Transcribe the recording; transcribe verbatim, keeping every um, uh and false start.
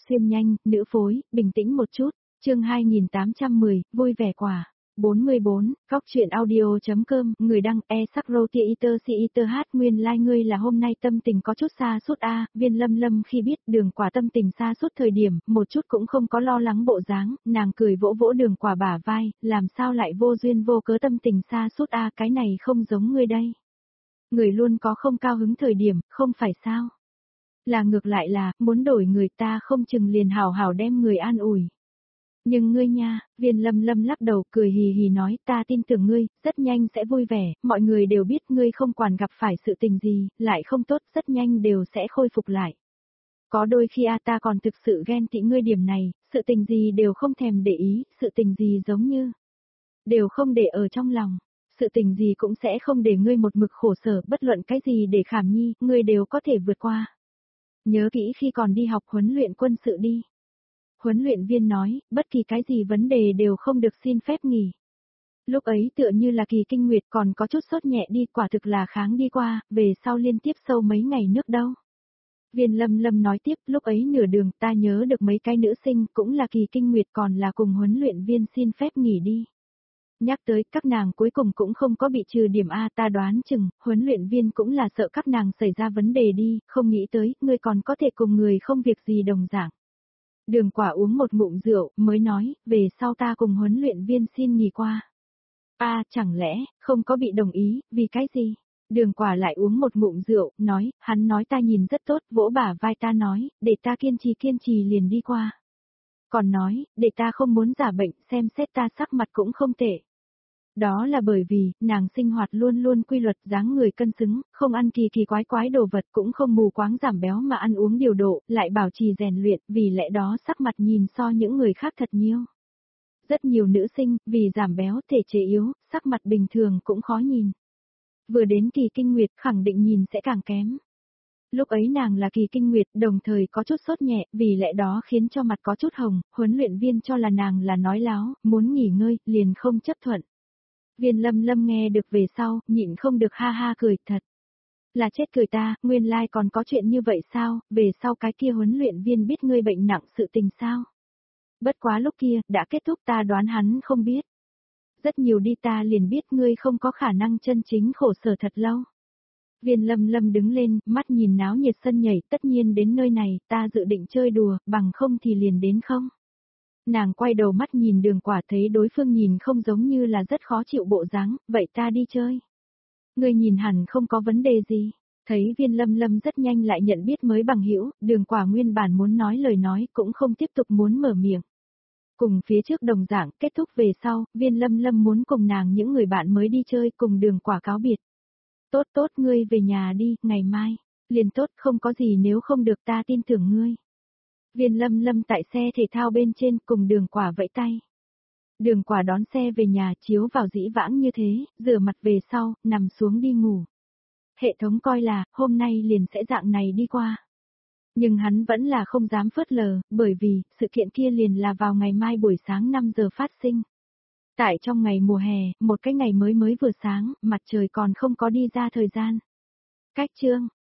Xuyên nhanh, nữ phối, bình tĩnh một chút. Chương hai nghìn tám trăm mười, vui vẻ quả. bốn mươi bốn, Góc truyện audio.com, người đăng e sắc roti iter si iter hát nguyên lai like ngươi là hôm nay tâm tình có chút xa sút a. Viên Lâm Lâm khi biết Đường Quả tâm tình xa sút thời điểm, một chút cũng không có lo lắng bộ dáng, nàng cười vỗ vỗ Đường Quả bả vai, làm sao lại vô duyên vô cớ tâm tình xa sút a, cái này không giống ngươi đây. Người luôn có không cao hứng thời điểm, không phải sao? Là ngược lại là, muốn đổi người ta không chừng liền hảo hảo đem người an ủi. Nhưng ngươi nha, Viên Lâm Lâm lắc đầu cười hì hì nói, ta tin tưởng ngươi, rất nhanh sẽ vui vẻ, mọi người đều biết ngươi không quản gặp phải sự tình gì, lại không tốt, rất nhanh đều sẽ khôi phục lại. Có đôi khi a ta còn thực sự ghen tị ngươi điểm này, sự tình gì đều không thèm để ý, sự tình gì giống như đều không để ở trong lòng, sự tình gì cũng sẽ không để ngươi một mực khổ sở, bất luận cái gì để khảm nhi, ngươi đều có thể vượt qua. Nhớ kỹ khi còn đi học huấn luyện quân sự đi. Huấn luyện viên nói, bất kỳ cái gì vấn đề đều không được xin phép nghỉ. Lúc ấy tựa như là kỳ kinh nguyệt còn có chút sốt nhẹ đi, quả thực là kháng đi qua, về sau liên tiếp sâu mấy ngày nước đâu. Viên Lâm Lâm nói tiếp, lúc ấy nửa đường ta nhớ được mấy cái nữ sinh cũng là kỳ kinh nguyệt còn là cùng huấn luyện viên xin phép nghỉ đi. Nhắc tới các nàng cuối cùng cũng không có bị trừ điểm A, ta đoán chừng, huấn luyện viên cũng là sợ các nàng xảy ra vấn đề đi, không nghĩ tới, ngươi còn có thể cùng người không việc gì đồng dạng. Đường Quả uống một ngụm rượu, mới nói, về sau ta cùng huấn luyện viên xin nghỉ qua. A, chẳng lẽ, không có bị đồng ý, vì cái gì? Đường Quả lại uống một ngụm rượu, nói, hắn nói ta nhìn rất tốt, vỗ bả vai ta nói, để ta kiên trì kiên trì liền đi qua. Còn nói, để ta không muốn giả bệnh, xem xét ta sắc mặt cũng không tệ. Đó là bởi vì, nàng sinh hoạt luôn luôn quy luật dáng người cân xứng, không ăn kỳ kỳ quái quái đồ vật cũng không mù quáng giảm béo mà ăn uống điều độ, lại bảo trì rèn luyện, vì lẽ đó sắc mặt nhìn so những người khác thật nhiều. Rất nhiều nữ sinh, vì giảm béo thể chế yếu, sắc mặt bình thường cũng khó nhìn. Vừa đến kỳ kinh nguyệt khẳng định nhìn sẽ càng kém. Lúc ấy nàng là kỳ kinh nguyệt, đồng thời có chút sốt nhẹ, vì lẽ đó khiến cho mặt có chút hồng, huấn luyện viên cho là nàng là nói láo, muốn nghỉ ngơi, liền không chấp thuận. Viên Lâm Lâm nghe được về sau, nhịn không được ha ha cười thật. Là chết cười ta, nguyên lai like còn có chuyện như vậy sao, về sau cái kia huấn luyện viên biết ngươi bệnh nặng sự tình sao. Bất quá lúc kia, đã kết thúc ta đoán hắn không biết. Rất nhiều đi ta liền biết ngươi không có khả năng chân chính khổ sở thật lâu. Viên Lâm Lâm đứng lên, mắt nhìn náo nhiệt sân nhảy, tất nhiên đến nơi này, ta dự định chơi đùa, bằng không thì liền đến không. Nàng quay đầu mắt nhìn Đường Quả thấy đối phương nhìn không giống như là rất khó chịu bộ dáng, vậy ta đi chơi. Ngươi nhìn hẳn không có vấn đề gì. Thấy Viên Lâm Lâm rất nhanh lại nhận biết mới bằng hữu, Đường Quả nguyên bản muốn nói lời nói cũng không tiếp tục muốn mở miệng. Cùng phía trước đồng dạng kết thúc về sau, Viên Lâm Lâm muốn cùng nàng những người bạn mới đi chơi cùng Đường Quả cáo biệt. Tốt tốt ngươi về nhà đi, ngày mai. Liền tốt không có gì nếu không được ta tin tưởng ngươi. Viên Lâm Lâm tại xe thể thao bên trên cùng Đường Quả vẫy tay. Đường Quả đón xe về nhà chiếu vào dĩ vãng như thế, rửa mặt về sau, nằm xuống đi ngủ. Hệ thống coi là, hôm nay liền sẽ dạng này đi qua. Nhưng hắn vẫn là không dám phớt lờ, bởi vì, sự kiện kia liền là vào ngày mai buổi sáng năm giờ phát sinh. Tại trong ngày mùa hè, một cái ngày mới mới vừa sáng, mặt trời còn không có đi ra thời gian. Cách chương,